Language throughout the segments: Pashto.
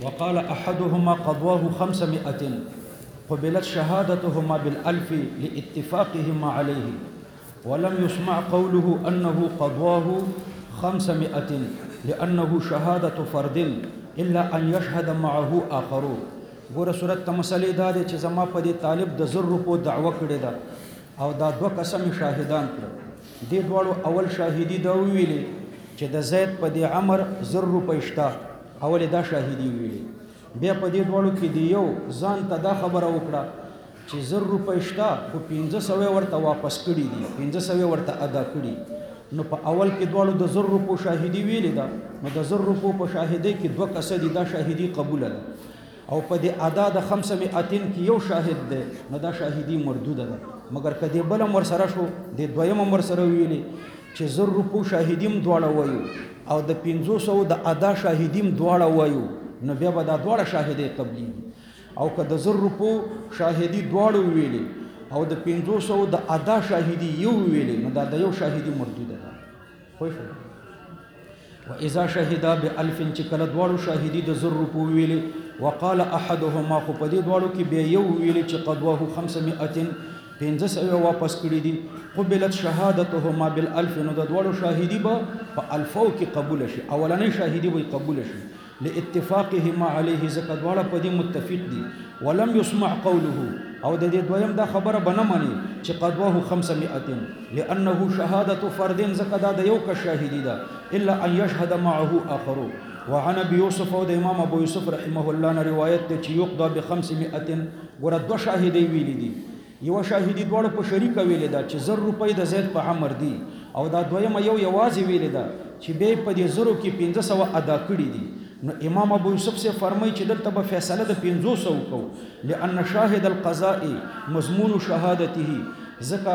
وقال أحدهما قضواه 500 قبلت شهادتهما بالألف لاتفاقهما عليه ولم يسمع قوله أنه قضواه 500 لأنه شهادة فرد إلا أن يشهد معه آخرون. ګوره صورت ته مسلې دا دی چې زما په دې طالب د 1000 روپو دعوه کړې ده او دا 2 قسم شاهدان کړ. دې دواړو اول شاهدي دا ویلې چې د زید په دې عمر 1000 روپۍ شته، اول دا شاهدي ویلې. بیا په دې دواړو کې دی یو ځان ته دا خبره وکړه چې 1000 روپۍ شته خو 1500 ورته واپس کړي دي، 1500 ورته ادا کړي. نو په اول کې دواړو د 1000 روپو شاهدي ویلې ده، نو د 1000 روپو په شاهدۍ کې 2 کسه دي، دا شاهدي قبول ده. او په دې ادا د 500 کې یو شاهد ده، نو دا شاهدي مردوده ده. مګر کدی بل مر سره شو د دویم مر سره ویلې چې 1000 روپو شاهدیم دواړه وایو او د 500 د ادا شاهدیم دواړه وایو، نو بیا به دا دواړه شاهدي قبلي. او که د 1000 روپو شاهدي دواړه ویلې او د 500 د ادا شاهدي یو ویلې، نو دا د یو شاهدي مردوده ده. خو واذا شهدا ب1000 چې کله دواړو شاهدي د 1000 روپو ویلې وقال احدهما خو په دې دواړو کې به یو ویلې چې قضواه 500 1500 واپس کړي دي قبلت شهادتهما بالالف، نو د دواړو شاهدي به په الفو کې قبول شي، اولنۍ شاهدي به قبول شي لاتفاقهما عليه ځکه دواړه په دې متفق دي. ولم يسمع قوله او د دې دویم دا خبره بنه مانی چې قضواه 500 لانه شهادة فرد ځکه دا د یو کا شاهدي ده الا ان يشهد معه اخر. وعن ابي يوسف او د امام ابو يوسف رحمه الله نه روایت ته چې يقضى ب 500 ګور دو شاهدي ویلي دي. یو شاهدي دواړه په شریک ویل ده چې 1000 روپۍ د زید په عمر دي او دا دویمه یو یوازې ویل ده چې به په دې 1000 کې 1500 ادا کړي دي. نو امام ابو یوسف سے فرمایي چې دلته به فیصله د 500 کو لأن شاهد القضاء مضمون شهادته ځکه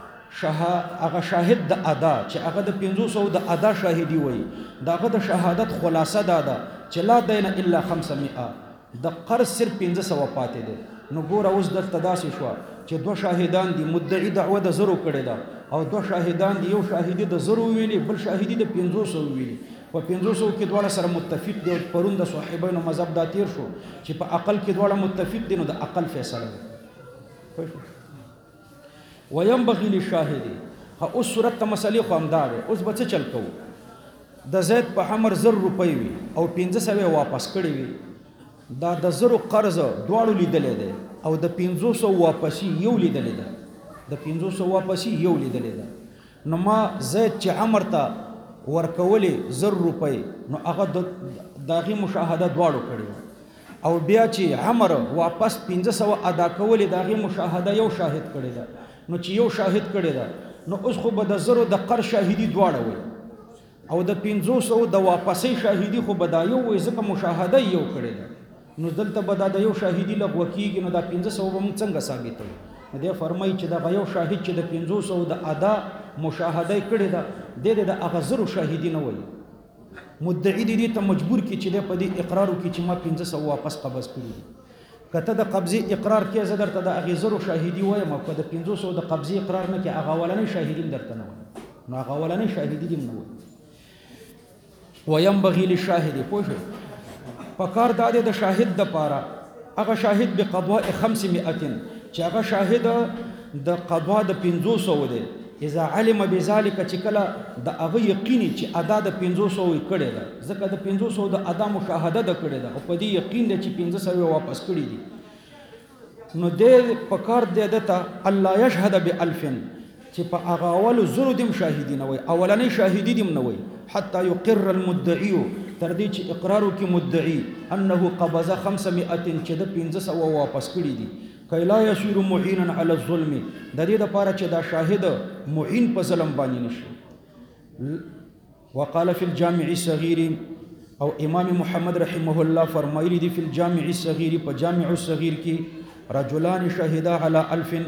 هغه شاهد د ادا چې هغه د 500 د ادا شاهدي وي داغه د شهادت خلاصه ده چې لا دین الا 500 د قرض صرف 500 پاتې ده. نو ګوره اوس دلته داسې شو چې 2 شاهدان دي، مدعي دعوه د 1000 کړي ده او 2 شاهدان دي، یو شاهدي د 1000 ویلي بل شاهدي د 500 ویلي. په 500 کې دواړه سره متفق دي. پرون د صاحبینو مذهب دا تیر شو چې په عقل کې دواړه متفق دي، نو د عقل فیصله ده. وينبغي للشاهد اوس صورت ته مسلې خو همدار اوس به څه چل کوو. د زید په عمر 1000 روپۍ وي او 1500 واپس کړي وي، دا د 1000 قرض دواړو لیدلې ده او د 500 واپسی یو لیدلې ده، د 500 واپسی یو لیدلې ده. نو ما زید چې عمر ته ورکولې 1000 روپۍ نو هغه داغي مشاهده دواړو کړي او بیا چې عمر واپس 500 ادا کولې داغي مشاهده یو شاهد کړي ده. نو چې یو شاهد کړي ده نو اوس خو به د 1000 د قرض شاهدي دواړه وي او د 500 د واپسۍ شاهدي خو به دا یو وي ځکه مشاهده یو کړي ده. نو دلته به دا د یو شاهدي لغوه کېږي، نو دا 500 به موږ څنګه ثابتوو؟ نو دی فرمایي چې دا یو شاهد چې د 500 د ادا مشاهده کړې ده د هغه 1000 شاهدي نه وایي. مدعي دې ته مجبور کی چې د په دې اقرار وکړي چې ما 500 واپس قبض کړي دي. کته د قبضې اقرار کې زه درته د هغه 1000 شاهدي وایم، او که د 500 د قبضې اقرار نه کې هغه اولنۍ شاهدي درته نه وایم، نو هغه اولنۍ شاهدي دې نه وایي. وينبغي للشاهد پوه پکار داده د شاهد د پاره هغه شاهد به قضاء 500 چې هغه شاهد د قضا د 500 دی اذا علم بذلك چې کله د هغه یقیني چې ادا د 500 کړي ده ځکه د 500 د ادا مشاهده د کړي ده او په دې یقین دی چې 500 واپس کړي دي. نو د پکار دته الله يشهد ب1000 چې په هغه اول زرو دیم شاهدین وي اولنې شاهدی دیم نه وي حتى يقر المدعي تر دې چې اقرار وکي مدعي انه قبض 500 چې د 500 واپس کړي دي کای لا يصير معينا على الظلم د دې لپاره چې دا شاهد معين په ظلم باندې نشي. وقال في الجامع الصغير او امام محمد رحمه الله فرمایلی دی في الجامع الصغير په جامع الصغير کې رجلان شهدا على 1000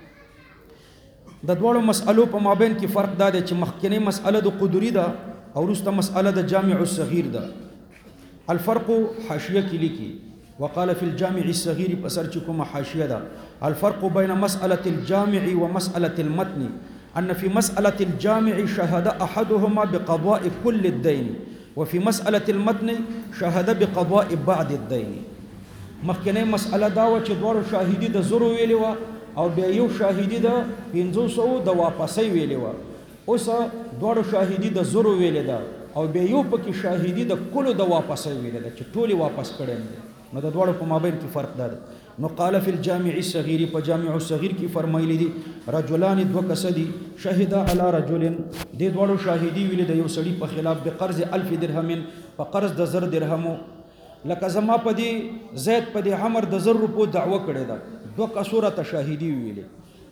د دوړو مسألو په مابین کې فرق دا دی چې مخکنی مسأله د قدری ده او وروسته مسأله د جامع الصغير ده. الفرق حاشیه کې لیکي وقال في الجامع الصغير بسر چکم حاشیه ده الفرق بين مسألة الجامع ومسألة المتن أن في مسألة الجامع شهد أحدهما بقضاء كل الدين وفي مسألة المتن شهد بقضاء بعض الدين مخکنه مسأله دا و چې دوړو شاهدی د زرو ویلی و او بیا یو شاهدی د 500 د واپسې ویلی و اوس دوړو شاهدی د زرو ویلی دا او بیا یو پکې شاهدی د کلو د واپسې ویلی دا چې ټولي واپس کړي نو د دوړو په مابین کې فرق ده نو قال فی الجامع الصغیر په جامع الصغیر کې فرمایلی دي رجلان دو کس دي شهد علی رجل د دوړو شاهدی ویلی د یو سړي په خلاف بقرض 1000 درهم په قرض د 1000 درهمو لکه زما په دې زید په دې عمر د 1000 روپو دعوه کړې ده دوه کسوره ته شاهدی ویلې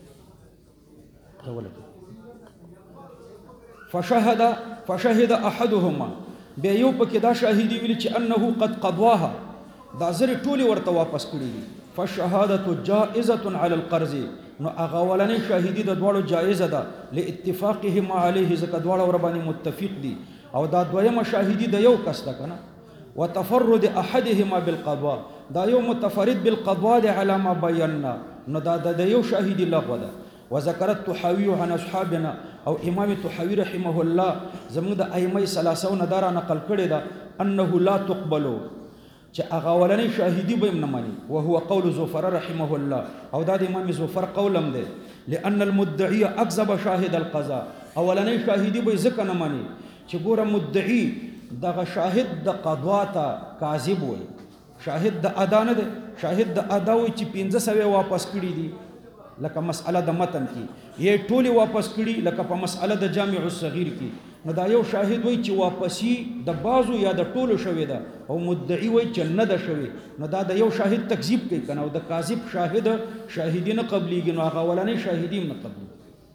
فشهد احدهما بیا یو پکې دا شاهدی ویلې چې انه قد قضاها دا زر ټولي ورته واپس کړی دي فالشهاده جائزه على القرض نو هغه ولنې شاهدی د دوړو جایزه ده لاتفاقهما عليه ځکه دوړو ور باندې متفق دي او دا دویمه شاهدی د یو کس ده کنه وتفرد احدهما بالقضاء دا یو متفرد بالقضاء على ما بينا نو دا یو شاهدی لغوه ده وذكرت الطحاوي عن اصحابنا او امام الطحاوي رحمه الله زموږ د ائمه ثلاثه ندار نقل کړی ده انه لا تقبلوا چې هغه ولنې شاهدی به نه مانی وهو قول زفر رحمه الله او دا د امام زفر قولم ده لان المدعي اكذب شاهد القضاء اولنې شاهدی به ځکه نه مانی چې ګوره مدعي دغه شاهد د قضا ته کاذب وي شاهد د ادا نه ده شاهد د ادا وي چې 1500 واپس کړي دي لکه مسأله د متن کې یې ټولي واپس کړي لکه په مسأله د جامع الصغیر کې نو دا یو شاهد وي چې واپسی د بازو یا د ټولو شوی ده او مدعي وي چې نه ده شوی نو دا د یو شاهد تکذیب کوي کنه او د کاذب شاهد شاهدی نه قبليږي نو هغه ولنې شاهدی نه قبليږي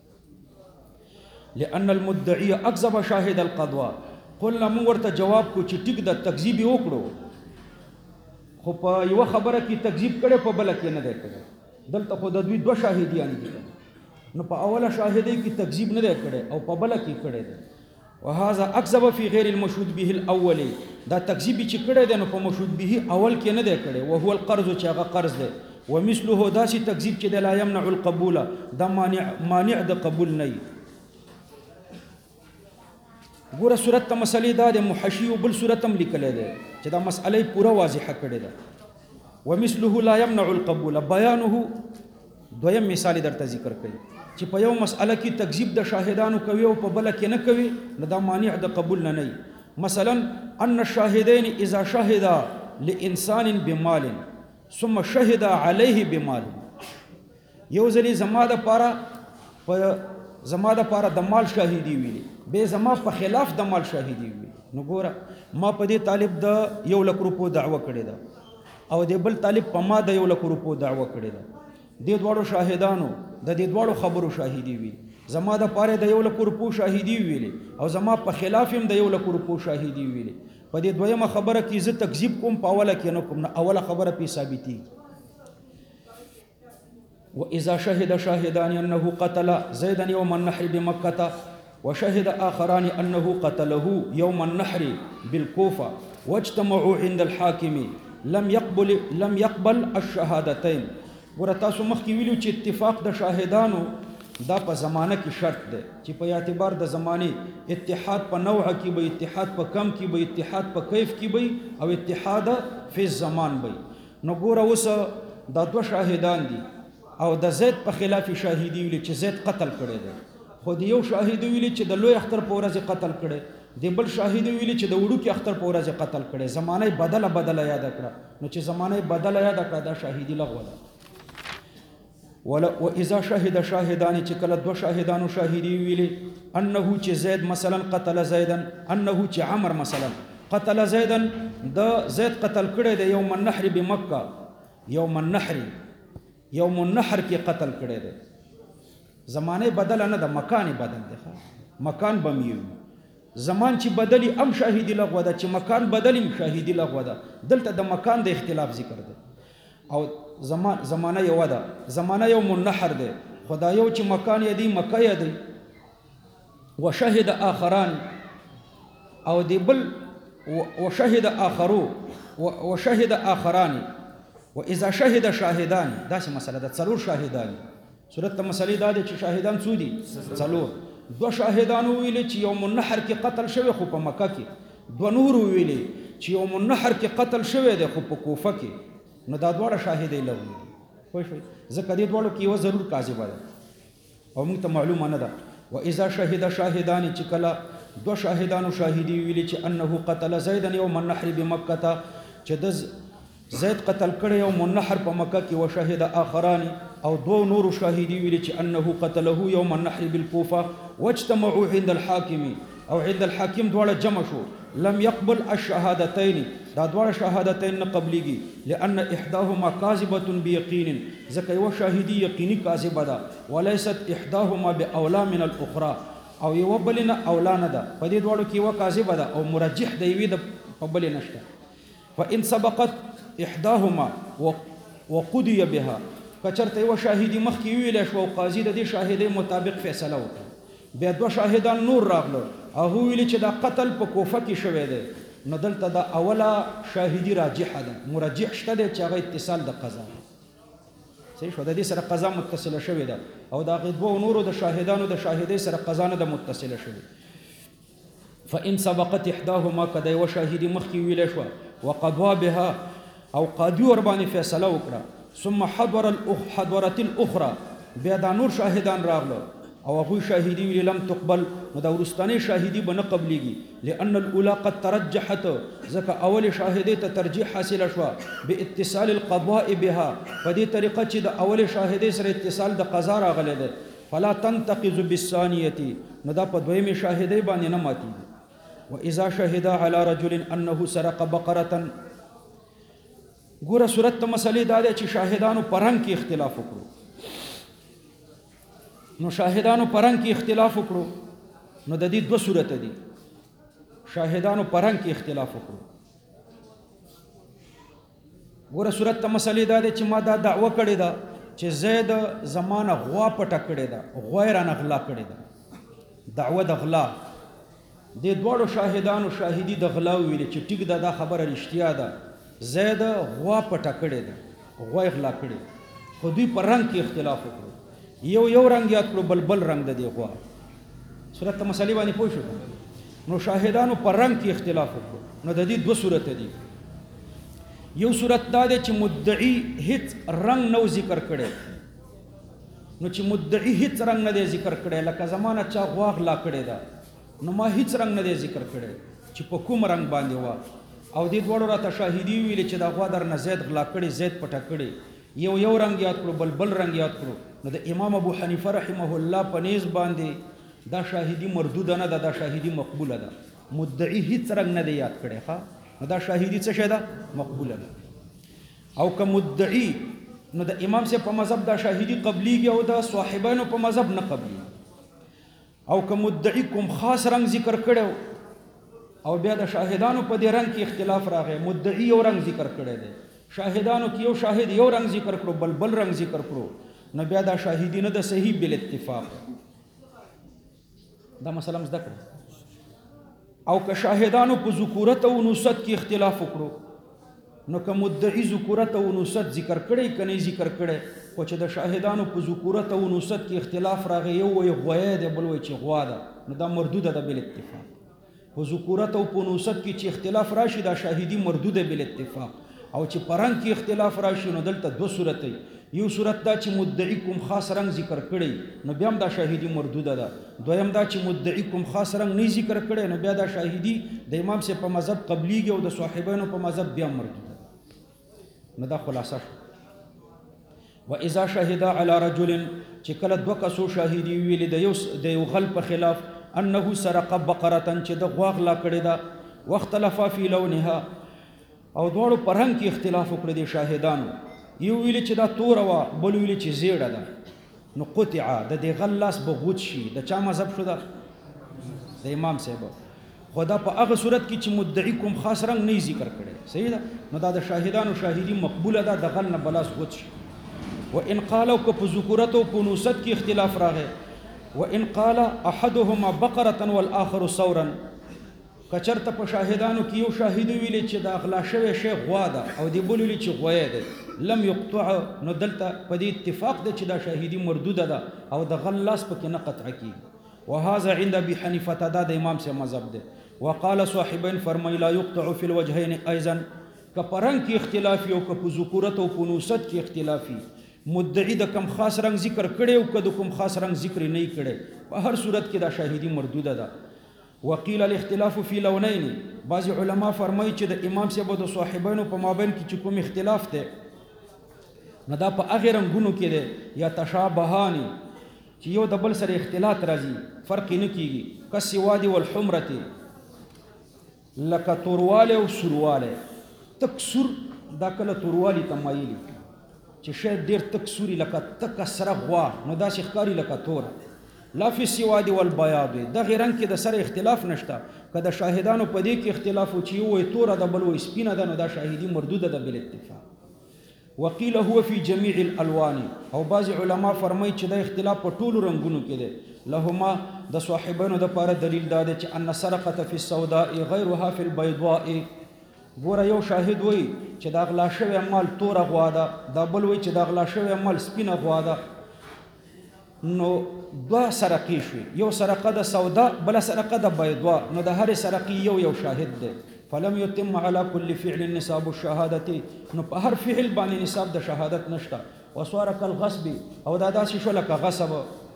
لأن المدعي اكذب شاهد القضاء قلنا موږ ورته جواب کو چې ټیک د تکذیب وکړو خو په یو خبره کې تکذیب کړي په بل کې نه ده کړي دلته خو د دوی دوه شاهدیان دي نو په اوله شاهدی کې تکذیب نه ده کړي او په بل کې کړي ده وهذا اكذب في غير المشهود به الاول دا تکذیب چې کړي ده نو په مشهود به اول کې نه ده کړي او هو القرض چې هغه قرض ده ومثله داسې تکذیب چې لا يمنع القبول دا مانع د قبول نه ګوره صورت ته مسلې دا د محشی او بل صورت هم لیکل ده چې دا مسئله پوره واضحه کړي ده ومثله لا يمنع القبول بيانه دویم مثال درته ذکر کړي چې په یو مسئله کې تکذیب د شاهدانو کوي او په بل کې نه کوي نو دا مانع د قبول نه نه مثلا ان الشاهدين اذا شهدا لانسان بمال ثم شهد عليه بمال یو ځلی زما د پاره د مال شاهدی ویلي به زما په خلاف د مال شاهدی ویلي نو ګوره ما په دې طالب د 1 لک روپو دعوه کړې ده او د بل طالب په ما د 1 لک روپو دعوه کړې ده د دوړو شاهدانو د دې دوړو خبرو شاهدی وی زما د پاره د 1 لک روپو شاهدی ویلي او زما په خلاف هم د 1 لک روپو شاهدی ویلي په دې دویمه خبره کې زه تکذیب کوم په اوله کې نه کوم نه اوله خبره په ثابتي واذا شهد شاهدان انه قتل زيدا يوم النحر بمكه وشهد آخران أنه قتله يوم النحر بالكوفة واجتمعوا عند الحاكم لم يقبل الشهادتين ورتاسو مخکې ویلو چې اتفاق د شاهدانو دا په زمانه کې شرط ده چې په اعتبار د زمانه اتحاد په نوع کې به اتحاد په کم کې به اتحاد په کیف کې به او اتحاد فی الزمان به نو ګوره اوس دا دوه شاهدان دي او د زید په خلاف شاهدی ویل چې زید قتل کړی دی خو د یو شاهد ویل چې د لوی اختر په ورځ قتل کړي د بل شاهد ویل چې د وړو کې اختر په ورځ قتل کړي زمانه بدله یاد کړه نو چې زمانه بدله یاد کړه دا شاهدی لغوه ده واذا شهد شاهدان چې کله دو شاهدانو شاهدی ویل انه چې زید مثلا قتل زیدا انه چې عمر مثلا قتل زیدا د زید قتل کړي د یوم النحر بمکه یوم النحر کې قتل کړي دی زمانه بدل نه ده مکان بدل ده مکان بمیو زمان چې بدلی ام شاهدی لغوه ده چې مکان بدلی شاهدی لغوه ده دلته د مکان د اختلاف ذکر ده او زمانه یو ده زمانه یوم النحر ده خدا یو چې مکان یدی مکه یدی وشهد آخران او دی بل وشهد آخران واذا شهد شاهدان دا څه مسله ده څلور شاهدان صورت ته مسلې دا دي چې شاهدان څو دي څلور دو شاهدانو ویلي چې یوم النحر کې قتل شوی خو په مکه کې دو نور ویلي چې یوم النحر کې قتل شوی دی خو په کوفه کې نو دا دواړه شاهدۍ لغوي دي. پوه شوئ؟ ځکه دې دواړو کې یوه ضرور کاذبه ده او موږ ته معلومه نه ده. واذا شهد شاهدان چې کله دو شاهدانو شاهدي ویلي چې انه قتل زیدا یوم النحر بمکه چې د زید قتل کړی یوم النحر په مکه کې وشهد آخران او دو نور شاهدي ویلي چې انه قتله یوم النحر بالکوفه واجتمعوا عند الحاکم او عند الحاکم دواړه جمع شو لم يقبل الشهادتين دا دواړه شهادتين نه قبليږي لأن احداهما كاذبه بيقين ځکه یو شاهدي یقیني کاذبه ده وليست احداهما باولى من الاخرى او یو بل نه اولا نه ده. په دې دواړو کې یو کاذبه ده او مرجح دی وی د په بل نشته. فان سبقت احداهما وقضي بها کچرته یو شاهدي مخکې ویل شو او قاضي د دې شاهدۍ مطابق فیصله وکړه بیا دوه شاهدان نور راغلو او ویل چې دا قتل په کوفه کې شوی دی نو دلته دا اوله شاهدي راجحه ده مرجح شته دی چې هغه اتصال د قضا صحیح شو د دې سره قضا متصله شوې ده او دا غي دوه نورو د شاهدانو د شاهدۍ سره قضا نه ده متصله شوې. فإن سبقت احداهما کدا یو شاهدي مخکې ویل شو وقضوا بها او قاضي ور باندې فیصله وکړه ثم حضرت الاخرى بیا دا نور شاهدان راغلو او هغوی شاهدي ویلي لم تقبل نو دا وروستنۍ شاهدي به نه قبلېږي لأن الأولى قد ترجحت ځکه اول شاهدۍ ته ترجیح حاصله شوه باتصال القضاء بها په دې طریقه چې د اول شاهدۍ سره اتصال د قضا راغلی دی فلا تنتقض بالثانیة نو دا په دویمې شاهدۍ باندې نه ماتېږي. وإذا شهد على رجل أنه سرق بقرة ګوره صورت ته مسلې دا دی چې شاهدانو په رنګ کې اختلاف وکړو نو شاهدانو په رنګ کې اختلاف وکړو نو د دې دوه صورته دي. شاهدانو په رنګ کې اختلاف وکړو ګوره صورت ته مسلې دا دی چې ما دا دعوه کړې ده چې زید زمانه غوا پټه کړې ده غوا یې رانه غلا کړې ده دعوه د غلا دې دواړو شاهدانو شاهدي د غلا ویلې چې ټیک ده دا خبره رښتیا ده زید غوا پټه کړې ده غوا یې غلا کړې خو دوی په رنګ کې اختلاف وکړو یو رنګ یاد کړو بل رنګ د دې غوا صورت ته مسلې باندې پوه شو نو شاهدانو په رنګ کې اختلاف وکړو نو د دې دوه صورت دي. یو صورت دا دی چې مدعي هیڅ رنګ نو ذکر کړي نو چې مدعي هیڅ رنګ نه دی ذکر کړي لکه زمانه چا غوا غلا کړې ده نو ما هیڅ رنګ نه دی ذکر کړي چې په کوم رنګ باندې و او دې دواړو راته شاهدي ویلې چې دا غوا درنه زید غلا کړي زید پټه کړي یو رنګ یاد کړو بل رنګ یاد کړو نو د امام ابو حنیفه رحمه الله په نیز باندې دا شاهدي مردوده نه ده دا شاهدي مقبوله ده مدعي هیڅ رنګ نه دی یاد کړی ښه نو دا شاهدي څه شی ده مقبوله ده. او که مدعي نو د امام سے په مذهب دا شاهدي قبليږي او د صاحبانو په مذهب نه قبليږي. او که مدعي کوم خاص رنګ ذکر کړو او بیا د شاهدانو په دې رنګ کې اختلاف راغی مدعي یو رنګ ذکر کړی دی شاهدانو کې یو شاهد یو رنګ ذکر کړو بل رنګ ذکر کړو نو بیا دا شاهدی نه د صحیح بل اتفاق دا مثلا زده کړو. او که شاهدانو په ذکورت او انوثت کې اختلاف وکړو نو که مدعي ذکورت او انوثت ذکر کړي کني ذکر کړي خو چې د شاهدانو په ذکورت او انوثت کې اختلاف راغی یو وی غویا دی بل وی چې غوا ده نو دا مردوده ده بل اتفاق. په ذکورت او په انوثت کې چې اختلاف راشي دا شاهدی مردوده بل اتفاق. او چې پرنګ کې اختلاف راشي نو دلته دوه صورت دی. یو صورت دا چې مدعي کوم خاص رنګ ذکر کړي نو بیا هم دا شاهدی مردوده ده. دویم دا چې مدعي کوم خاص رنګ نه ذکر کړي نو بیا دا شاهدی د امام سے په مذهب قبليږي او د صاحبانو په مذهب بیا مردوده نو دا خلاصه شو. واذا شهد على رجل چې کله دوه کسو شاهدی ویل د یو غل په خلاف انه سرق بقره چې د غوا غلا کړي ده واختلف في لونها او دوړو پرنګ کې اختلاف وکړي دي شاهدانو یو ویل چې دا تور وا بل ویل چې زیړه ده نو قطع د دې غل لاس بغوت شي د چا مذهب شو ده د امام صاحب خدا په هغه صورت کې چې مدعي کوم خاص رنګ نه ذکر کړي صحیح ده نو دا د شاهدانو شاهدی مقبوله ده د غل نه بلاس غوت شي. وان قالوا که په ذکورت او په انوثت کې اختلاف راغی وان قال احدهما بقره والاخر ثورا کچرته په شاهدانو کې یو شاهد ویل چې دا غلا شوی شی غوا ده او دی بل ویل چې غوی ده لم يقطع نو دلته په دې اتفاق ده چې دا شاهدی مردوده ده او د غل لاس پکې نه قطع کیږي. وهذا عند ابي حنیفه دا د امام سے مذهب ده. وقال صاحبین فرمای لا یقطع فی الوجهین ایضا که په رنګ کې اختلافي او که په ذکورت او په انوثت کې اختلافي مدعی د کم خاص رنګ ذکر کړي او که د کوم خاص رنګ ذکر نه کړي په هر صورت کې دا شاهدی مردوده ده. وقیل الاختلاف فی لونین بعض علما فرمایي چې د امام صاحب او د صاحبینو په مابین کې چې کوم اختلاف دی نو دا په هغه رنګونو کې دی یا تشابهان چې یو د بل سره اختلاط راځي فرق نه کیږي کالسواد والحمرة لکه تورواله او سورواله. تک سور دا کله توروالی ته مایلي چې شاید ډېر تک سوري لکه تک سره غوا نو داسې ښکاري لکه تور. لا فی السواد والبیاض دغې رنګ کې د سره اختلاف نشته. که د شاهدانو په دې کې اختلاف و چې یو وایي توره ده بل وایي سپینه ده نو دا شاهدي مردوده ده بالاتفاق. وقیل هو فی جمیع الالوان او بعض علما فرمایي چې دا اختلاف په ټولو رنګونو کې دی. لهما د صاحبینو دپاره دلیل دا دی چې ان سرقة فی السوداء غیرها فی البیضاء. ګوره یو شاهد وایي چې دا غلا شوی مال توره غوا ده دا بل وایي چې دا غلا شوی مال سپینه غوا ده نو دوه سرقې شوې یو سرقه د سودا بله سرقه د بیضا نو د هرې سرقې یو شاهد دی. فلم يتم على كل فعل نصاب الشهادة نو په هر فعل باندې نصاب د شهادت نشته. وصار كالغصب او دا داسې شو لکه غصب.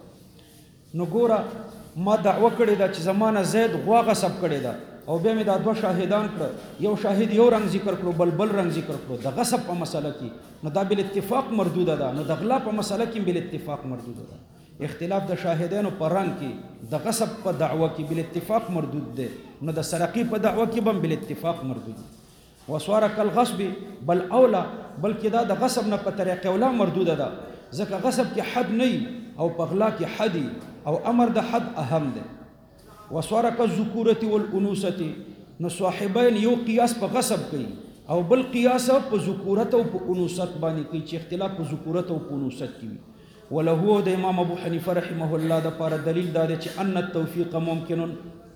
نو ګوره ما دعوه کړې ده چې زمانه زید غوا غصب کړې ده او بیا مې دا دوه شاهدان کړه یو شاهد یو رنګ ذکر کړو بل رنګ ذکر کړو د غصب په مسله کې نو دا بالاتفاق مردوده ده. نو د غلا په مسله کې بالاتفاق مردوده ده. اختلاف د شاهدانو په رنګ کې د غصب په دعوه کې بالاتفاق مردود دی نو د سرقې په دعوه کې هم بالاتفاق مردود دی. وصار كالغصب بل اولا بلکې دا د غصب نه په طریقه اولا مردوده ده ځکه غصب کې حد نه او په غلا کې حد او امر د حد اهم دی. وصار كالذکورة والانوثة نو صاحبین یو قیاس په غصب کوي او بل قیاس په ذکورت او په انوثت باندې کوي چې اختلاف په ذکورت او په انوثت کې وي. ولهو د امام ابو حنیفه رحمه الله د پاره دلیل دا دی چې ان التوفیق ممکن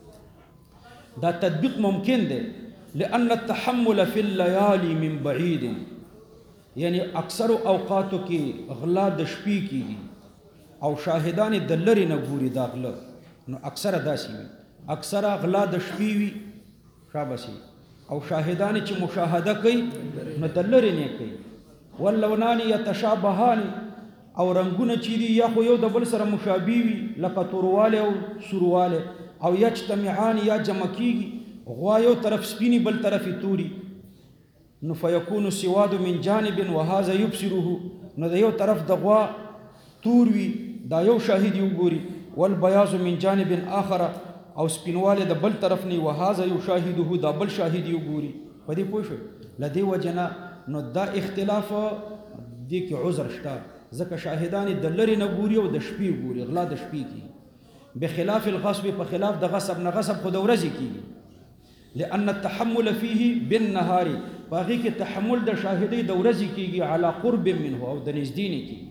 دا تطبیق ممکن دی لأن التحمل في الليالي من بعيد یعنی اکثر اوقاتو کې غلا د شپې کېږي او شاهدان د لرې نه ګوري دا غله نو اکثره داسې وي اکثره غلا د شپې وي شابسي او شاهدان چې مشاهده کوي نو د لرې نه کوي. واللونان يتشابهان او رنگونه چې دي یا خو یو د بل سره مشابه وي لکه تورواله او سورواله او یجتمعان یا جمع کیږي غوا یو طرف سپینی بل طرف توري نو فیکون السواد من جانب وهذا يبصره نو د یو طرف د غوا تور وي دا یو شاهد یو ګوري والبياض من جانب آخر او سپینواله د بل طرف نه وهذا يشاهده دا بل شاهد یو ګوري. په دې پوه شو لدی وجنا نو دا اختلاف دې کې عذر شته ځکه شاهدان د لرې نه ګوري او د شپې ګوري غلا د شپې کېږي بخلاف الغصب په خلاف د غصب نه غصب خو د ورځې کېږي. لأن التحمل فيه بالنهار په هغې کې تحمل د شاهدۍ د ورځې کېږي على قرب منه او د نږدې نه کېږي.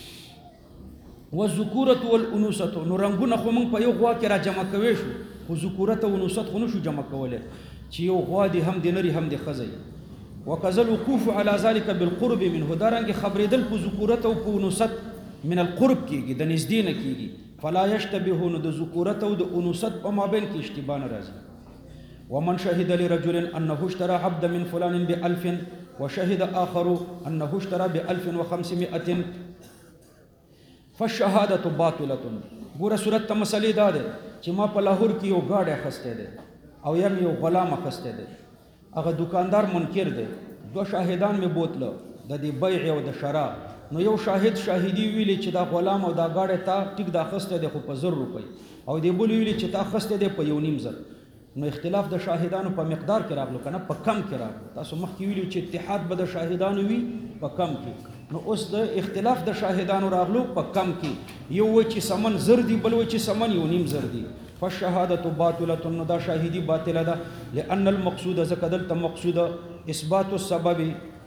والذکورة والانوثة نو رنګونه خو موږ په یو غوا کې را جمع کوی شو خو ذکورت او انوثت خو نشو جمع کولی چې یو غوا دې هم د نري هم د ښځی. وکذا الوقوف على ذلك بالقرب منه دارنګ خبرېدل په ذکورت او په انوثت من القرب کېږي د نږدې نه کېږي. فلا يشتبه نو د ذکورت او د انوثت په مابین کې اشتباه نه راځي. ومن شهد لرجل انه اشترى عبدا من فلان ب1000 وشهد آخر انه اشترى ب1500 فالشهادة باطلة. ګوره صورت ته مسلې دا ده چې ما په لاهور کې یو ګاډی اخیستی دی او یم یو غلام اخیستی دی هغه دکاندار منکر دی دوه شاهدان مې بوتله د دې بیع او د شرا نو یو شاهد شاهدي ویلي چې دا غلام او دا ګاډی تا ټیک دا اخیستی دی خو په 1000 روپۍ او دې بل ویلي چې تا اخیستی دی په 1.5 نو اختلاف د شاهدانو په مقدار کې راغلو کنه په کم کې راغلو. تاسو مخکې ویلو چې اتحاد به د شاهدانو وي په کم کې نو اوس د اختلاف د شاهدانو راغلو په کم کې یو وایي چې سمن 1000 دی بل وایي چې سمن 1.5 دی. فالشهادة باطلة نو دا شاهدی باطله ده لأن المقصود ځکه دلته مقصود اثبات السبب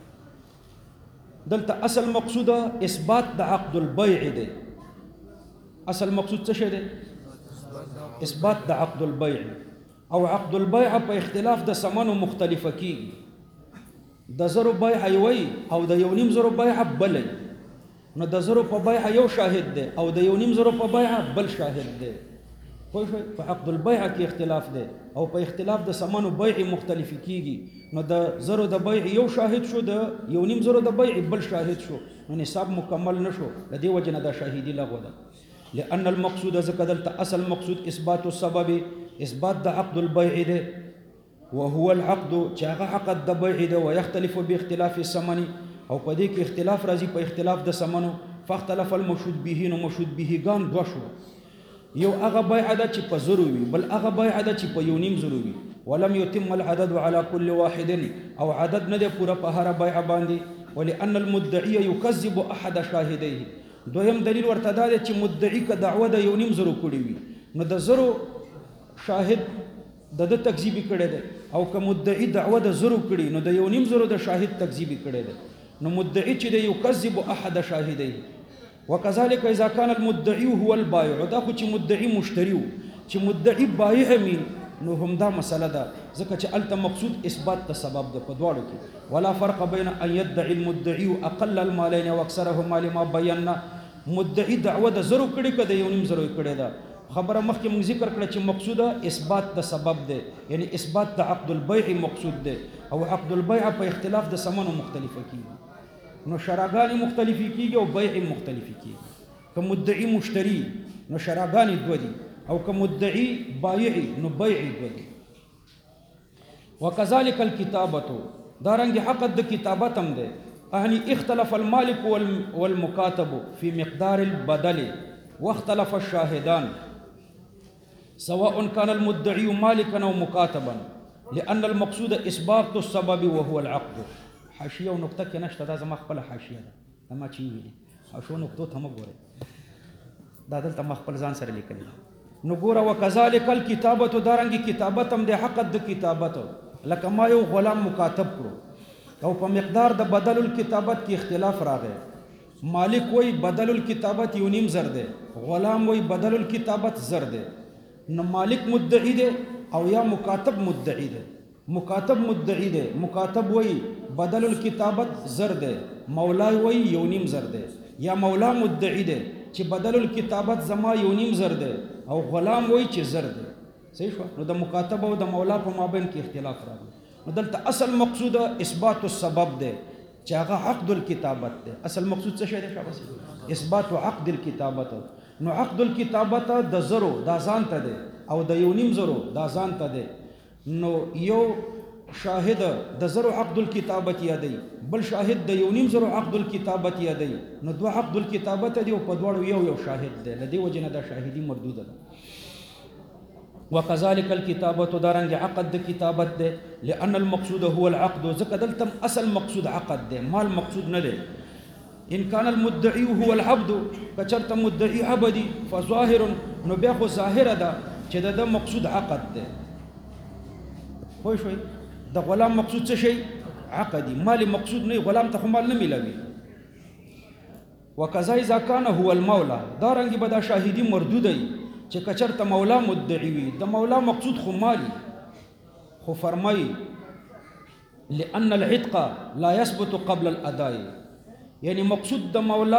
دلته اصل مقصود اثبات د عقد البيع دی. اصل مقصود څه شی دی؟ اثبات د عقد البيع او عقد البيع په اختلاف د ثمنو مختلفه کیږي. د 1000 بیع یوي او د 1.5 بیع بلې نو د 1000 په بیع یو شاهد دی او د 1.5 په بیع بل شاهد دی. پوه شوئ په عقد البیع کې اختلاف دی او په اختلاف د ثمن بیع مختلف کیږي نو د زرو د بیع یو شاهد شو د یو نیم زرو د بیع بل شاهد شو نو نصاب مکمل نشو د دې وجه نه دا شاهدي لغوه ده لأن المقصود ذکر دلته اصل مقصود اثبات السبب اثبات د عقد البيع ده وهو العقد چې هغه عقد د بیع ده ويختلف باختلاف الثمن او په دې کې اختلاف راځي په اختلاف د ثمنو فاختلف المشهود به نو مشهود به ګان دوه شو یو هغه بیع ده چې په زرو وي بل هغه بیع ده چې په یو نیم زرو وي ولم يتم العدد على كل واحد او عدد نه دی پوره په هر بیع باندې ولأن المدعي يكذب احد شاهديه دویم دلیل ورته دا دی چې مدعي که دعوه د یو نیم زرو کړي وي نو د زرو شاهد د تکذیبی کړی دی او که مدعي دعوه د زرو کړي نو د یو نیم زرو د شاهد تکذیبی کړی دی نو مدعي چې دی یکذب احد شاهديه وكذلك اذا كان المدعي هو البائع دا خو چې مدعي مشتری چې مدعي بایع می نو هم دا مسله ده ځکه چې الته مقصود اثبات د سبب ده په دواړو کې ولا فرق بين ان يدعي المدعي اقل المالين واكثرهما لما بينا مدعي دعوه د زرو کړي کده یو نیم زرو کړي ده خبره مخکې موږ ذکر کړه چې مقصوده اثبات د سبب ده یعنی اثبات د عقد البيع مقصود ده او عقد البيع په اختلاف د ثمنو مختلفه کیږي نو شراګانی مختلفی کیږي او بیع مختلفی کیږي که مدعي مشتری نو شراګانی دوه دي او که مدعي بایع نو بیع دوه دي وكذلك الكتابه دارنګ عقد د کتابت هم ده اهني اختلف المالك والمكاتب في مقدار البدل واختلف الشاهدان سواء كان المدعي مالكا او مكاتبا لان المقصود اثبات السبب وهو العقد حاشیه او نقطه کې نشته دا زما خپل حاشیه ده ما چې ویلي حاشو نقطو ته مګوره دا دلته ما خپل ځان سره لیکلی نو ګوره وکذالک الکتابه دارنګ کتابت هم د حق د کتابت لکه ما یو غلام مکاتب کړو او په مقدار د بدل الکتابت کې اختلاف راغی مالک وای بدل الکتابت یو نیم زر ده غلام وای بدل الکتابت زر ده نو مالک مدعی ده او یا مکاتب مدعی ده مکاتب مدعی ده مکاتب وای بدل الکتابت زر ده مولا وای یو نیم زر ده یا مولا مدعی ده چې بدل الکتابت زما یو نیم زر ده او غلام وای چې زر ده صحیح شو نو د مکاتب او د مولا په مابین کې اختلاف راغلی نو دلته اصل مقصود اثبات السبب ده چې هغه عقد الکتابت ده اصل مقصود څه شی دی شابه اثبات عقد الکتابت نو عقد الکتابت د زرو دا ځان ته ده او د یو نیم زرو دا ځان ته ده نو یو شاهد د زرو عقد الکتابت یادی بل شاهد د یو نیم زرو عقد الکتابت یادی نو دوه عقد الکتابت دی او په دواړو یو شاهد دی لدی وجنه دا شاهدی مردوده ده وكذلك الكتابه دارنګ عقد د کتابت ده لان المقصود هو العقد ذکر دلتم اصل مقصود عقد ده مال مقصود نه ده ان كان المدعي هو العبد کچرت مدعي عبدي فظاهر نو بیا خو ظاهر ده چې د مقصود عقد ده خو شوي د غلام مقصود څه شي عقدي مال مقصود نه غلام ته مال نه ملوي وكذا اذا كان هو المولى دارنګ به دا شاهدي مردوده چې کچرته مولا مدعي وي د مولا مقصود خو مالي خو فرمای لأن العتق لا يثبت قبل الأداء یعنی مقصود د مولا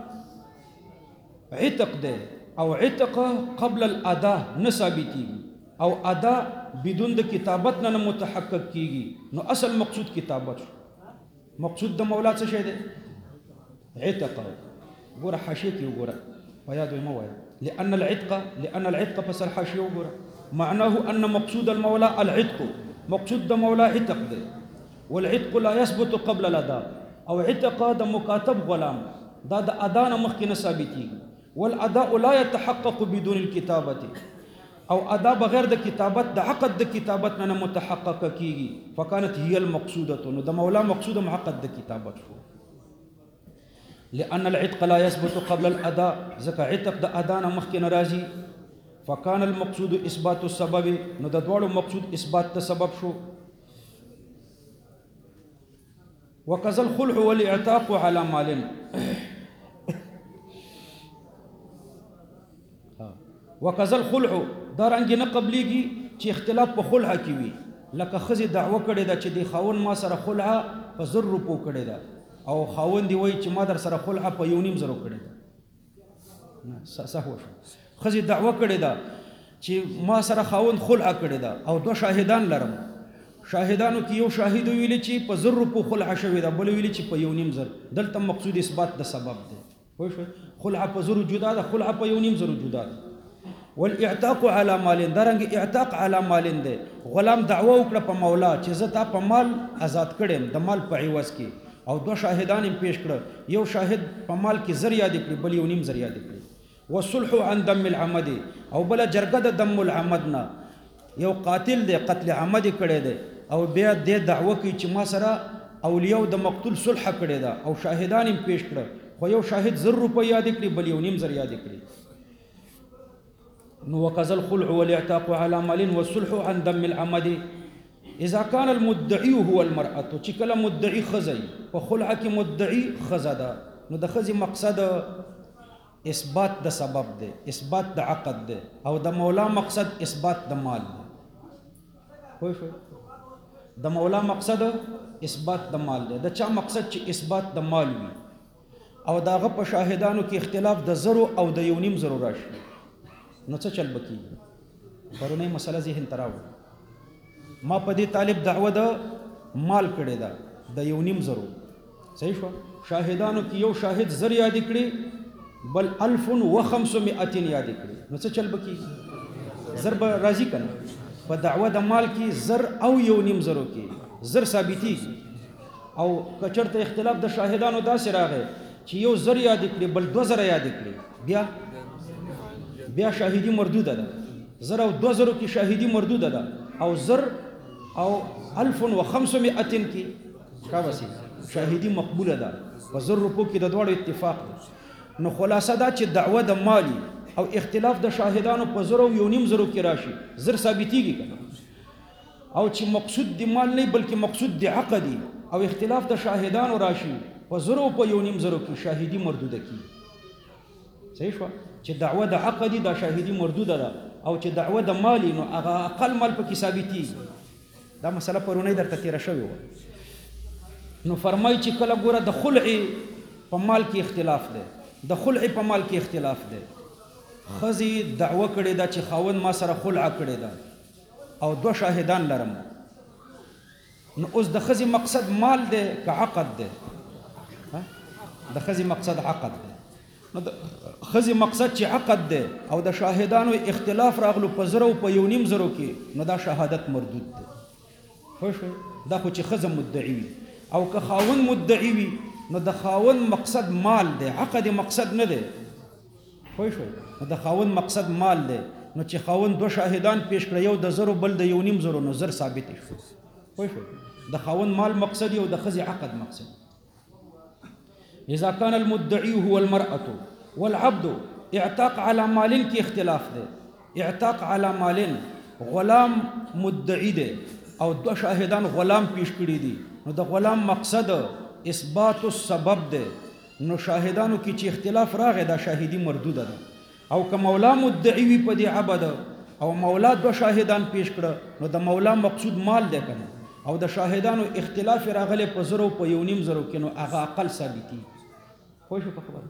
عتق ده او عتق قبل الأداء نثابتي او ادا بدون د کتابت نه متحقق کیږي نو اصل مقصود کتابت مقصود د مولا څه شی ده عتق ګوره حاشیه کې وګوره ويا دوی مو لأن العتق فصل حاشیه وګوره معناه ان مقصود المولى العتق مقصود د مولا عتق ده والعتق لا يثبت قبل الاداء او عتق د مکاتب غلام دا د ادا نه مخکې نه ثابتيږي والاداء لا يتحقق بدون الكتابه او ادا بغیر د کتابت د عقد د کتابت نه متحقق کیږي فكانت هي المقصوده نو د مولا مقصود عقد د کتابت شو لأن العتق لا يثبت قبل الأداء ذكا عتق د ادا نه مخکې ناراضي فكان المقصود اثبات السبب نو د دوړو مقصود اثبات د سبب شو وكذا الخلع والاعتاق على مال وكذا الخلع دارنګ نه قبليږي چې اختلاف په خلع کې وي لکه خزي دعوه کړي دا چې دی خاون ما سره خلع په 1000 روپو کړي دا او خاون دی وای چې ما در سره خلع په 1.5 زرو کړي دا نه صحو شو خزي دعوه کړي دا چې ما سره خاوند خلع کړې ده او 2 شاهدان لرم، شاهدانو کې یو شاهد ویلي چې په 1000 روپو خلع شوې ده، بل ویلي چې په 1.5 دلته مقصود اثبات د سبب دی. پوه شوئ؟ خلع په 1000 جدا ده، خلع په 1.5 جدا ده. والاعتاق على مال، درنګ اعتاق على مال دی. غلام دعوه وکړه په مولا چې زه تا په مال آزاد کړم د مال په عوض کې، او 2 شاهدان یې پیش کړه، یو شاهد په مال کې زر یاد کړي، بل 1.5 زر یاد کړي. والصلح عن دم العمد، او بل جرګه د دم العمد نه، یو قاتل دی قتل عمد کړی دی او بیا د دعوه کوي چې ما سره اولیاء د مقتول صلح کړی ده او شاهدان یې پیش کړه، خو یو شاهد 1000 روپۍ یاد کړي، بل 1.5 زر یاد کړي. نو وقضى الخلع والاعتاق على مال والصلح عن دم العمد اذا كان المدعي هو المرأة، چې کله مدعي خزي په خلع کې مدعي خزه ده، نو د خزي مقصد اثبات د سبب ده، اثبات د عقد ده، او د مولا مقصد اثبات د مال ده. خو شو د مولا مقصد اثبات د مال ده، د چا مقصد چې اثبات د مال وي، او داغه په شاهدانو کې اختلاف د 0 او د 1.5 زر راشي، نو څه چل بکیږي؟ پرونی مسله ذهن ته راوړه، ما په دې طالب دعوه د مال کړې ده د 1.5 زرو، صحیح شو؟ شاهدانو کې یو شاهد زر یاد کړي، بل 1500 یاد کړي، نو څه چل بکیږي؟ زر به راضي کنه. په دعوه د مال کې زر او 1.5 زرو کې زر ثابتېږي، او کچرته اختلاف د شاهدانو داسې راغی چې یو زر یاد کړي، بل 2 زر یاد کړي، بیا شاهدی مردوده ده. 1000 او 2000 کې شاهدی مردوده ده، او زر او 1500 کې کاوسی شاهدی مقبوله ده. په 1000 روپو کې د دوړو اتفاق ده. نو خلاصه دا چې دعوه د مالی او اختلاف د شاهدانو په 1000 او 1.5 زرو کې راشي، زر ثابتېږي کنه، او چې مقصود د مال نه بلکې مقصود د عقدي او اختلاف د شاهدانو راشي په 1000 او په 1.5 زرو کې شاهدی مردوده کی. صحیح شو؟ چې دعوه د عقدي د شاهدی مردوده ده، او چې دعوه د مالی نو هغه اقل مال پکې ثابتېږي. دا مسله پرونی درته تیره شوې وه. نو فرمایي چې کله ګوره د خلع په مال کې اختلاف دی، د خلع په مال کې اختلاف دی، ښځې دعوه کړې ده چې خاوند ما سره خلع کړې ده او 2 شاهدان لرم، نو اوس د ښځې مقصد مال دی که عقد دی؟ د ښځې مقصد عقد دی. نو د ښځې مقصد چې عقد دی او د شاهدانو اختلاف راغلو په 1000 او په 1.5 زرو کې، نو دا شهادت مردود دی. خو شو دا خو چې ښځه مدعي وي، او که خاوند مدعي وي نو د خاوند مقصد مال دی، عقد مقصد نه دی. خو شو نو د خاوند مقصد مال دی، نو چې خاوند 2 شاهدان پیش کړ، یو د 1000 بل د 1.5 زرو، نو زر ثابت شو. خو شو د خاوند مال مقصد او د ښځې عقد مقصد. اذا كان المدعي هو المرأة والعبد اعتاق على مال کې اختلاف دی. اعتاق على مال، غلام مدعي دی او 2 شاهدان غلام پیش کړي دي، نو د غلام مقصد اثبات السبب دی. نو شاهدانو کې چې اختلاف راغی دا شاهدی مردوده ده. او که مولا مدعي وي په دې عبد او مولا 2 شاهدان پیش کړه، نو د مولا مقصود مال دی کنه، او د شاهدانو اختلاف راغلی په 1000 او په 1.5 زرو کې، نو هغه اقل ثابتي. خو شو په خبره.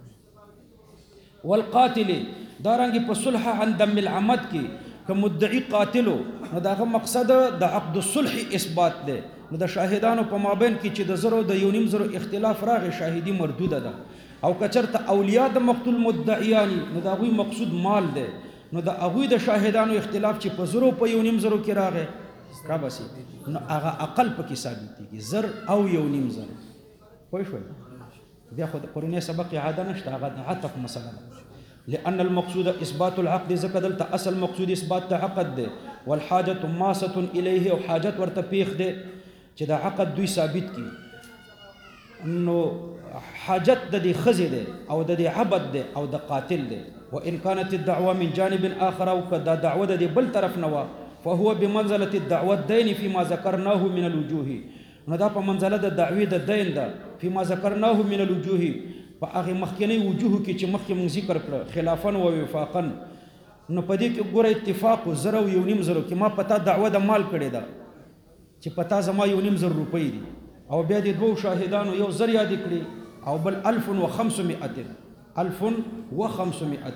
والقاتل دارنګ په صلح عن دم العمد کې که مدعي قاتلو، نو داغه مقصد د عقد الصلح اثبات دی. نو د شاهدانو په مابین کې چې د 1000 او د 1.5 زرو اختلاف راغی، شاهدی مردوده ده. او کچرته اولیاء د مقتول مدعیانی، نو د هغوی مقصود مال دی، نو د هغوی د شاهدانو اختلاف چې په 1000 او په 1.5 زرو کې راغی را بسی، نو هغه اقل پکې ثابتېږي، زر او 1.5 زر. پوه شوئ؟ بیا خو د قرونی سبق اعاده نشته، هغه د عطف مسله ده. لأن المقصود إثبات العقد، ځکه دلته اصل مقصود اثبات د عقد دی. والحاجة ماسة إليه، او حاجت ورته پیښ دی چې د عقد دوی ثابت کړي. نو حاجت د دې ښځې دی او د دې عبد دی او د قاتل دی. وإن كانت الدعوة من جانب آخر، او که دا دعوه د دې بل طرف نه وه، فهو بمنزلة الدعوة الدين فيما ذكرناه من الوجوه. نو دا په منزله د دعوی د دین ده، فيما ذكرناه من الوجوه، په هغه مخکنی وجوه کې چې مخکې موږ ذکر کړه، خلافا و وفاقا. نو په دې کې ګوره اتفاق 1000 او 1.5 زرو کې ما پتا دعوه د مال کړې ده چې پتا زما 1.5 زر روپۍ دي، او بیا د 2 شاهدانو یو زر یاد کړي او بل 1500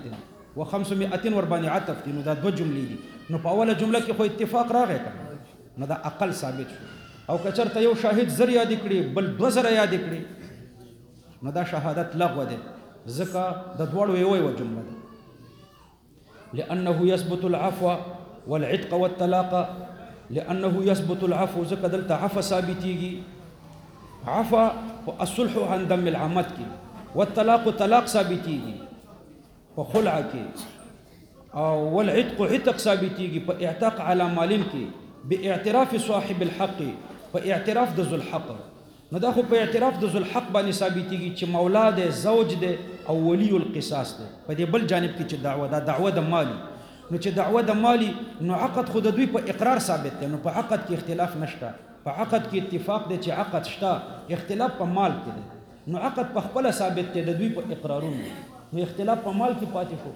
و 500 ور باندې عطف دي، نو دا دوه جملې دي. نو په اوله جمله کې خو اتفاق راغی کنه، نو دا اقل ثابت شو. او کچرته یو شاهد زر یاد کړي بل 2000 یاد کړي، نو دا شهادت لغوه ده، ځکه د دواړو یو جمله ده. لأنه يثبت العفو والعتق والطلاق، لأنه يثبت العفو ځکه دلته عفو ثابتېږي، عفو په الصلح عن دم العمد کې، والطلاق طلاق ثابتېږي په خلع کې، او والعتق عتق ثابتېږي په اعتاق على مال کې، باعتراف صاحب الحق، په اعتراف د ذو الحق. نو دا خو په اعتراف د ذو الحق باندې ثابتېږي چې مولا دی، زوج دی او ولی القصاص دی. په دې بل جانب کې چې دعوه دا دعوه د مالی، نو چې دعوه د مالی نو عقد خو د دوی په اقرار ثابت دی، نو په عقد کې اختلاف نشته، په عقد کې اتفاق دی چې عقد شته، اختلاف په مال کې دی. نو عقد په خپل ثابت دی د دوی په اقرارونو، نو اختلاف په مال کې پاتې شو.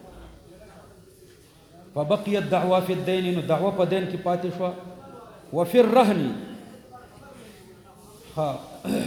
فبقي الدعوه في الدين، نو دعوه په دین کې پاتې شو. وفي الرهن، ها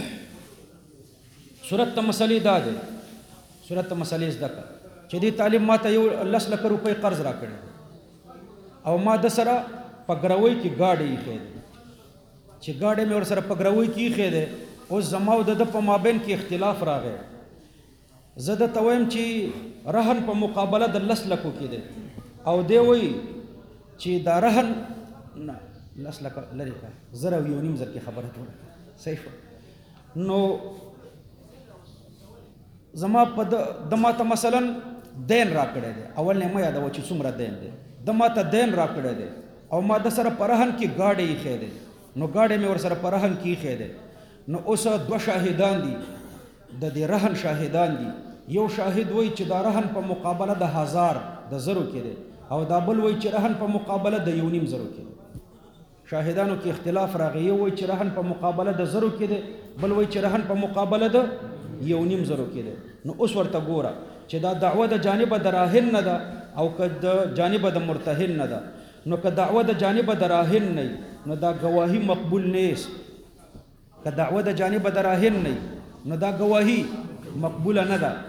صورت ته مسلې دا ده، صورت ته مسلې زده کړه چې دې طالب ماته یو 10 لک روپۍ قرض راکړی او ما د سره په ګروۍ کې ګاډی ایښی دی، چې ګاډی مې ورسره په ګروۍ کې ایښی دی. اوس زما او د په مابین کې اختلاف راغی، زه درته وایم چې رهن په مقابله د 10 لکو کې دی، او دی وایي چې دا رهن نه 10 لک لرې کړه، 1.5 کې خبره ټوله صحیح شو. نو زما په د ماته مثلا دین راکړی دی، اول نه مې یادوه چې څومره دین دی، د ماته دین راکړی دی او ما د سره په رهن کې ګاډی ایښی دی، نو ګاډی مې ورسره په رهن کې ایښی دی. نو اوس 2 شاهدان دي، د دې رهن شاهدان دي. یو شاهد وایي چې دا رهن په مقابله د 1000 د زرو کې دی، او دا بل وایي چې رهن په مقابله د 1.5 زرو کې دی. شاهدانو کې اختلاف راغی، یو وایي چې رهن په مقابله د زرو کې دی، بل وایي چې رهن په مقابله د 1.5 زرو کې دی. نو اوس ورته ګوره چې دا دعوه د جانبه د راهن نه ده او که د جانبه د مرتهن نه ده. نو که دعوه د جانبه د راهن نه نو دا گواهی مقبول نیست، که دعوه د جانبه د راهن نه نو دا گواهی مقبوله نه ده.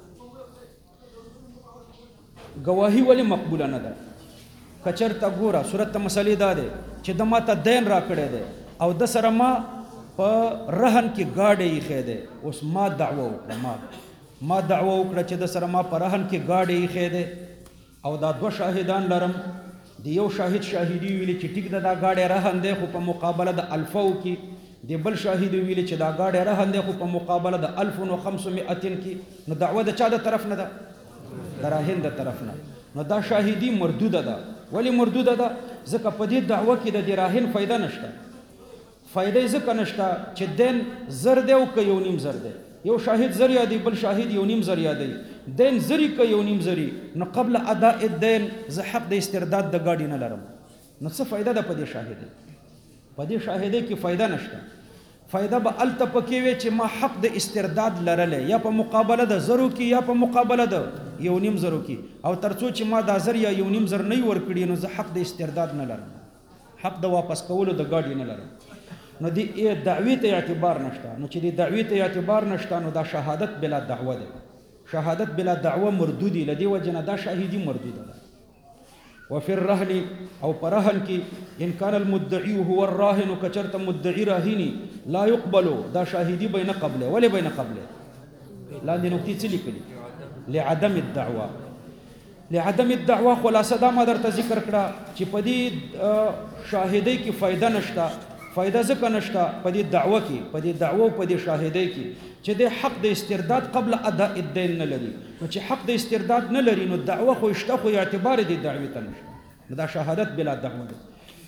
گواهی ولی مقبوله نه ده؟ کچرته ګوره صورت ته مسلې دا ده چې د ماته دین راکړی دی او د سره ما په رهن کې ګاډی ایښی دی. اوس ما دعوه وکړه، ما دعوه وکړه چې د سره ما په رهن کې ګاډی ایښی دی او دا 2 شاهدان لرم. د یو شاهد شاهدي ویلي چې ټیک ده دا ګاډی رهن دی خو په مقابله د الفو کې، د بل شاهد ویلي چې دا ګاډی رهن دی خو په مقابله د 1500 کې. نو دعوه د چا د طرف نه ده؟ د راهن د طرف نه. نو دا شاهدي مردوده ده. ولی مردوده ده؟ ځکه په دې دعوه کې د راهن فایده نشته. فایده ځکه نشته چې دین زر دی او که 1.5 زر دی. یو شاهد زر یادی، بل شاهد 1.5 زر یادی. دین زری که 1.5 زری، نو قبل اداء الدین زه حق د استرداد د ګاډي نه لرم. نو څه فایده ده په دې شاهدۍ؟ په دې شاهدۍ کې فایده نشته. فایده به الته پکې وي چې ما حق د استرداد لرلی، یا په مقابله د زرو کې یا په مقابله د 1.5 زرو کې، او تر څو چې ما دا زر یا 1.5 زر نه ورکړي نو زه حق د استرداد نه لرم، حق د واپس کولو د ګاډي نه لرم. نو دې دعوی ته اعتبار نشته. نو چې دې دعوی ته اعتبار نشته نو دا شهادت بلا دعوه ده. شهادت بلا دعوه مردودی، لدی وجنه دا شاهدی مردوده ده. وفي الرهن او پرهن کی ان كان المدعي هو الراهن، کچرت مدعی راهنی لا يقبل، دا شاهدی بین قبله. ولی بین قبله؟ لاندې نقطې څه لیکلي؟ لعدم الدعوه. لعدم الدعوه خلاصه دا ما درته ذکر کړه چې په دې شاهدۍ کې فایده نشته. فایده ځکه نشته په دې دعوه کې، په دې دعوه او په دې شاهدۍ کې چې د حق د استرداد قبل اداء الدین نه لري. نو چې حق د استرداد نه لري نو دعوه خو شته، خو اعتبار دې دعوی ته نشته. دا شهادت بلا دعوه ده.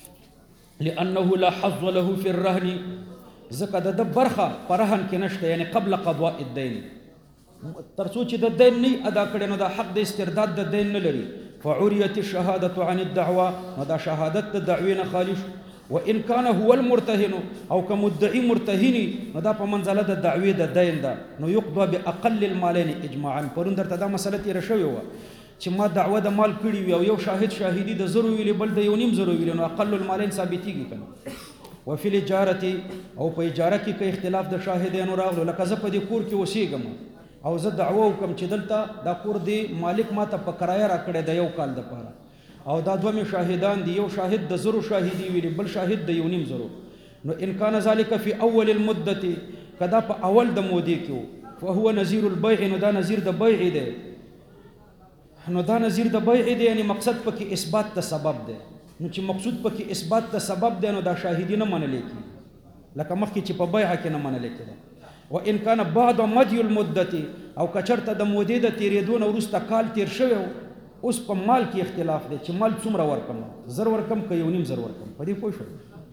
لانه لا حظ له في الرهن، ځکه د برخه په رهن کې نشته، یعنی قبل قضاء الدین. تر څو چې د دین نه ادا کړي نو دا حق د استرداد د دین نه لري. فعريت الشهاده عن الدعوه، نو دا شهادت د دعوی نه خالص. وان كان هو المرتهن او كمدعي مرتهني، نو دا په منزله د دعوی د دین ده. نو يقضى باقل المالين اجماعا. پرون درته دا مسله تیر شوی و چې ما دعوه د مال کړی وي او یو شاهد شاهدی د زرو ویلی بل د 1.5 زرو ویلی، نو اقل المالين ثابتېږي کنه. وفي الاجاره او په اجاره کې که اختلاف د شاهدانو راغلو، لکه زه په دې کور کې اوسېږم او زه دعوه وکم چې دلته دا کور دی مالک ما ته په کرایه راکړی د 1 کال دپاره او دا 2 شاهدان دي، یو شاهد د 0 شاهدي ویلي، بل شاهد د 1.5 نو ان کان ذلك فی اول المدة کدا په اول د مودې کې و فهو نظیر البیع نو دا نظیر د بیع دی، نو دا نظیر د بیع دی یعنی مقصد پکې اثبات د سبب دی، نو چې مقصود پکې اثبات د سبب دی نو دا شاهدی نه منل کېږي لکه مخکې چې په بیع کې نه منل کېده. و ان کان بعد مضی المدة او کچرته د مودې د تیرېدو نه وروسته کال تیر شوی اوس په مال کې اختلاف دی چې مال څومره ورکم، 1 ورکم که 1.5 ورکم، په دې پوه شو.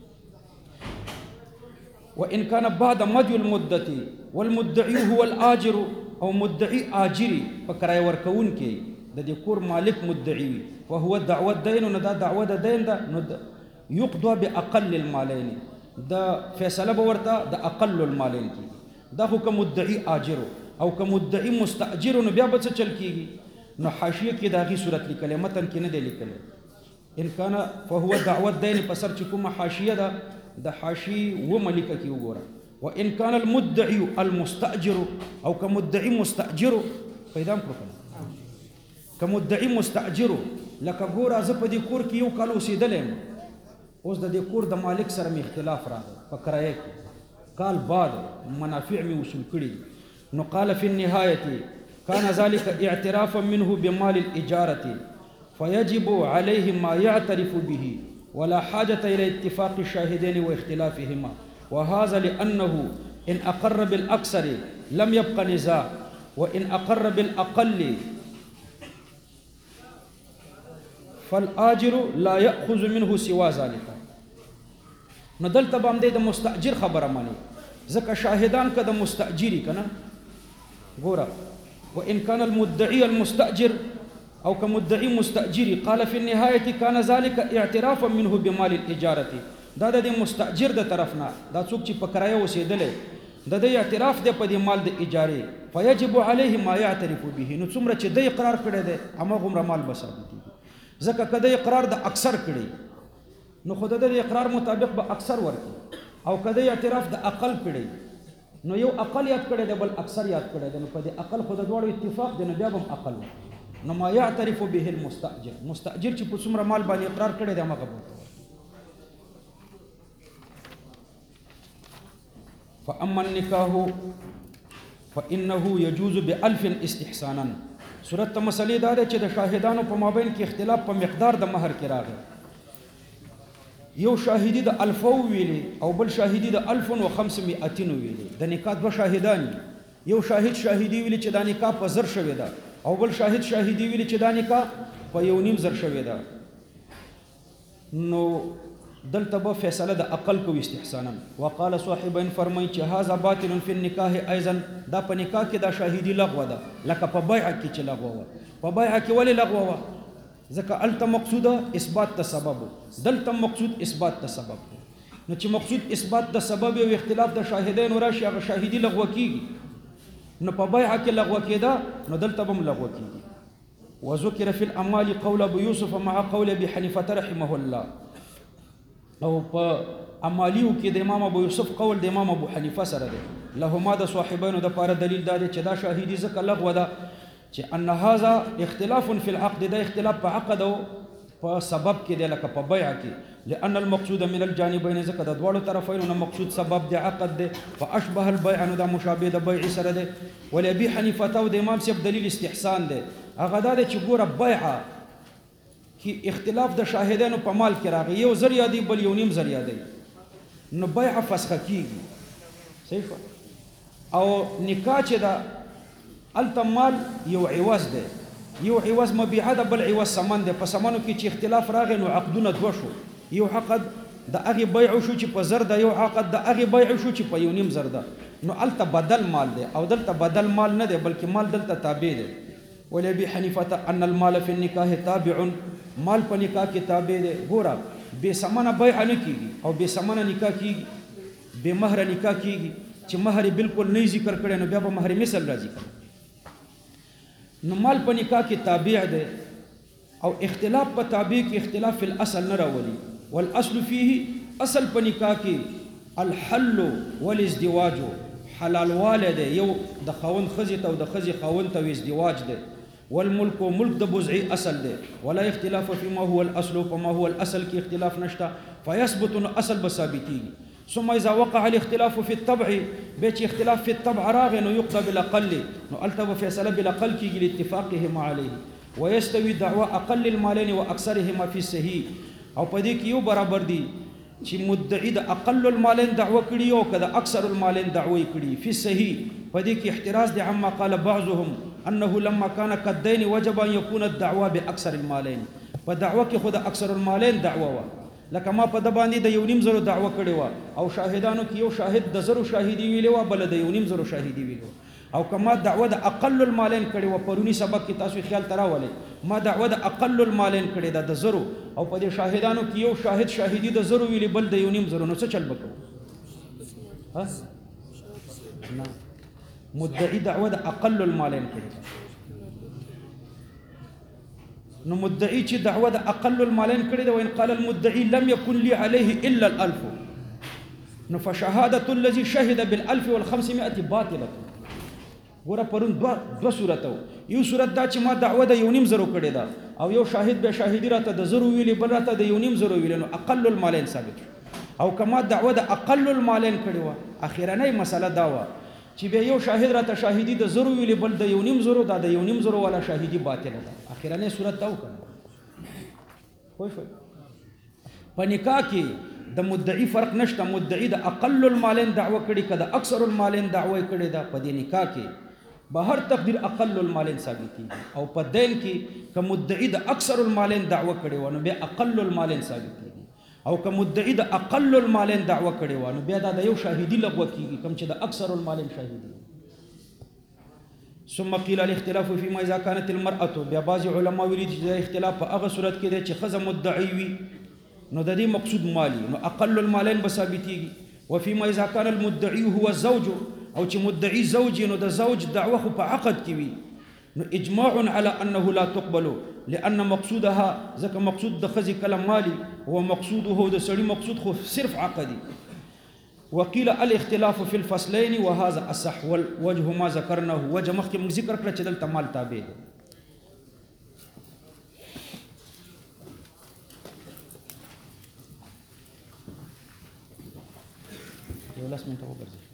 وان كان بعد مضي المدة والمدعي هو الاجر او مدعي اجري فکرای ورکون کې د دې کور مالک مدعي وهو دعوه دین نو دا دعوه د دین ده نو يقضى باقل المالين، دا فیصله به ورته د اقل المالين کې، دا خو کوم مدعي اجر او کوم مدعي مستاجر نو بیا به څه چل کیږي، نو حاشیه کې دا غي صورت لیکل متن کې نه دی لیکل. ان کان فهو دعوه دین په سر چې کومه حاشیه ده د حاشی و ملکه کې وګوره. وان کان المدعي المستاجر او كمدعي مستاجر پیدا کړو كمدعي مستاجر لکه ګوره زه په دې کور کې 1 کال اوسېدلم، اوس د دې کور د مالک سره می اختلاف راغی په کرایه کې، کال بعد منافع می وصول کړي، نو قال في النهايه كان ذلك اعترافا منه بمال الاجاره فيجب عليه ما يعترف به ولا حاجة إلى اتفاق الشاهدين واختلافهما، وهذا لأنه إن أقر بالأكثر لم يبق نزاع وإن أقر بالأقل فالآجر لا يأخذ منه سوى ذلك. ندل تبام دې د مستأجر خبره مانی ځکه شاهدان که د مستأجری کنه ګوره. وإن كان المدعي المستأجر او كمدعي مستأجري قال في النهاية كان ذلك اعترافا منه بمال الإجارة، دا د مستأجر د طرفنا دا څوک چې په کرایه اوسېدلی د اعتراف دی په دې مال د اجارې، فيجب عليه ما يعترف به، نو څومره چې د اقرار کړی دی هماغومره مال به ثابتېږي، ځکه که د اقرار د اکثر کړی نو خو د اقرار مطابق به اکثر ورکړي، او که د اعتراف د اقل کړی نو یو اقل یاد کړی دی بل اکثر یاد کړی دی، نو په دې اقل خو د دواړو اتفاق دی نو بیا به هم اقل ورکړي، نو ما يعترف به المستأجر، مستأجر چې په څومره مال باندې اقرار کړی دی هغه به. فأما النكاح فإنه يجوز ب1000 استحسانا. صورت مسلې دا ده چې د شاهدانو په مابین کې اختلاف په مقدار د مہر کې راغی، یو شاهدی د 1000 ویلي او بل شاهدی د 1500 ویلي، د نکاح 2 شاهدان، یو شاهد شاهدی ویلي چې د نکاح په 1000 شوی ده او بل شاهد شاهدی ویلي چې دا نکاح په 1.5 شوی ده، نو دلته به فیصله د عقل کو استحسانا. وقال صاحبین فرمای چې هاذا باطل فی النکاح ایضا، دا په نکاح کې دا شاهدی لغوه ده لکه په بیع کې چې لغوه وه. په بیع کې ولې لغوه وه؟ ځکه الته مقصوده اثبات د سبب، دلته مقصود اثبات د سبب، نو چې مقصود اثبات د سبب او اختلاف د شاهدین راشي هغه شاهدی لغوه کیږي، نو په بیع کې لغوه کېده نو دلته به هم لغوه کېږي. وذکر فی الاموال قول ابو یوسف مع قول ابي حنیفه رحمه الله، او په امالیو کې د امام ابو یوسف قول د امام ابو حنیفه سره دی، لهما د صاحبینو د پاره دلیل دا دی چې دا شاهدی ځکه لغوه ده چې ان هذا اختلاف فی العقد، دا اختلاف په عقد او په سبب کې دی لکه په بیع کې، لأن المقصود من الجانبین ځکه د دواړو طرفینو نه مقصود سبب د عقد دی، فاشبه البیع نو دا مشابه د بیع سره دی. ول ابي حنیفه او د امام صاحب دلیل استحسان دی، هغه دا دی چې ګوره بیع کې اختلاف د شاهدانو په مال کې راغی، یو ذریعہ دی بل یو نیم ذریعہ دی، نو بیع فسخه کیږي، صحیح شو. او نکاح چې دا الته مال یو عوض دی، یو عوض مبيعه ده بل عوض ثمن ده، په ثمنو کې چې اختلاف راغی نو عقدونه دوه شو، یو عقد د هغه بیع شو چې په زر ده، یو عقد د هغه بیع شو چې په یو نیم زر ده، نو الته بدل مال ده او دلته بدل مال نه ده بلکې مال دلته تابع ده. ول ابي حنیفه ان المال في النکاح تابع، مال په نکاح کې تابع ده. ګوره بے ثمنه بیع نه کیږي او بے ثمنه نکاح کیږي، بے مہر نکاح کیږي چې مہر بالکل نه ذکر کړي نو بیا به مہر مثل راځي. نو مال په نکاح کې تابع ده او اختلاف په تابع کې اختلاف فی الاصل نه راولي، والاصل فيه اصل په نکاح کې الحل والازدواج، حلال واله دی یو د خاوند خزې ته او د خزې خاوند ته ازدواج دی والملك ملك د بزعي اصل دی ولا اختلاف فيما هو الاصل فما هو الاصل کې اختلاف نشته فيثبت الاصل بثابتيږي ثم اذا وقع الاختلاف في الطبع بيت اختلاف في الطبع راغ انه يقضى بالاقل نو التب فيصل بالاقل كي لاتفاقهما عليه ويستوي دعوى اقل المالين واكثرهما في الصحيح او پدې کې یو برابر دي چې مدعي د اقل المالين دعوه کړي او کده اکثر المالين دعوه کړي في الصحيح پدې کې احتراز دي عما قال بعضهم انه لما كان قدين وجب ان يكون الدعوى باكثر المالين فدعوه کې خود اکثر المالين دعوه لکه ما په د باندې د یو نیم زرو دعوه کړې و او شاهدانو کې یو شاهد د زرو شاهدي ویلې و بل د یو نیم زرو شاهدي ویلو او کما دعوه د اقل المالین کړې و پرونی سبق کې تاسو خیال تراولې ما دعوه د اقل المالین کړې د زرو او په دې شاهدانو کې یو شاهد شاهدي د زرو ویلې بل د یو نیم زرو نو څه چل بکو ها نه مدعي دعوه د اقل المالین کړې نو مدعي چې دعوه د اقل المالين کړي دا وان قال المدعي لم يكن لي عليه الا الالف نو فشهاده الذي شهد بالالف والخمسمائه باطله ګوره پرون دو صورت یو صورت دا چې ما دعوه د یو نیم زرو کړي دا او یو شاهد به شاهدی راته د زرو ویلي بل راته د یو نیم زرو ویلي نو اقل المالين ثابت او کما دعوه د اقل المالين کړي وا اخیرنۍ مسله دا و چې به یو شاهد راته شاهدی د زرو ویلي بل د یو نیم زرو دا د یو نیم زرو والا شاهدی باطله ده اخیرنۍ صورت دا وکړه خو په نکاح کې د مدعي فرق نشته مدعي د اقل المالين دعوه کړي کده اکثر المالين دعوه کړي دا په دې نکاح کې به هر تقدیر اقل المالين ثابتي او په دین کې که مدعي د اکثر المالين دعوه کړي ونه به اقل المالين ثابتي او که مدعي د اقل المالين دعوه کړي ونه بیا دا د یو شاهدي لغوه کیږي کوم چې د اکثر المالين شاهدي ثم قيل الاختلاف فيما اذا كانت المراه بیا بعض علما ویلي چې اختلاف په هغه صورت کې دی چې خزه مدعي وي نو د دې مقصود مالی نو اقل المالين بثابتيږي وفيما اذا كان المدعي هو الزوج او چې مدعي زوج نو د زوج دعوه خو په عقد کې وي نو اجماع على انه لا تقبل لان مقصودها ذکر مقصود د خزي کلام مالی هو مقصوده د سړي مقصود خو صرف عقدي وقيل الاختلاف في الفصلين وهذا اصح والوجه ما ذكرناه وجه مخکې موږ ذکر کړ چې دلته مال تابع دی یو لاس منټه وګرځي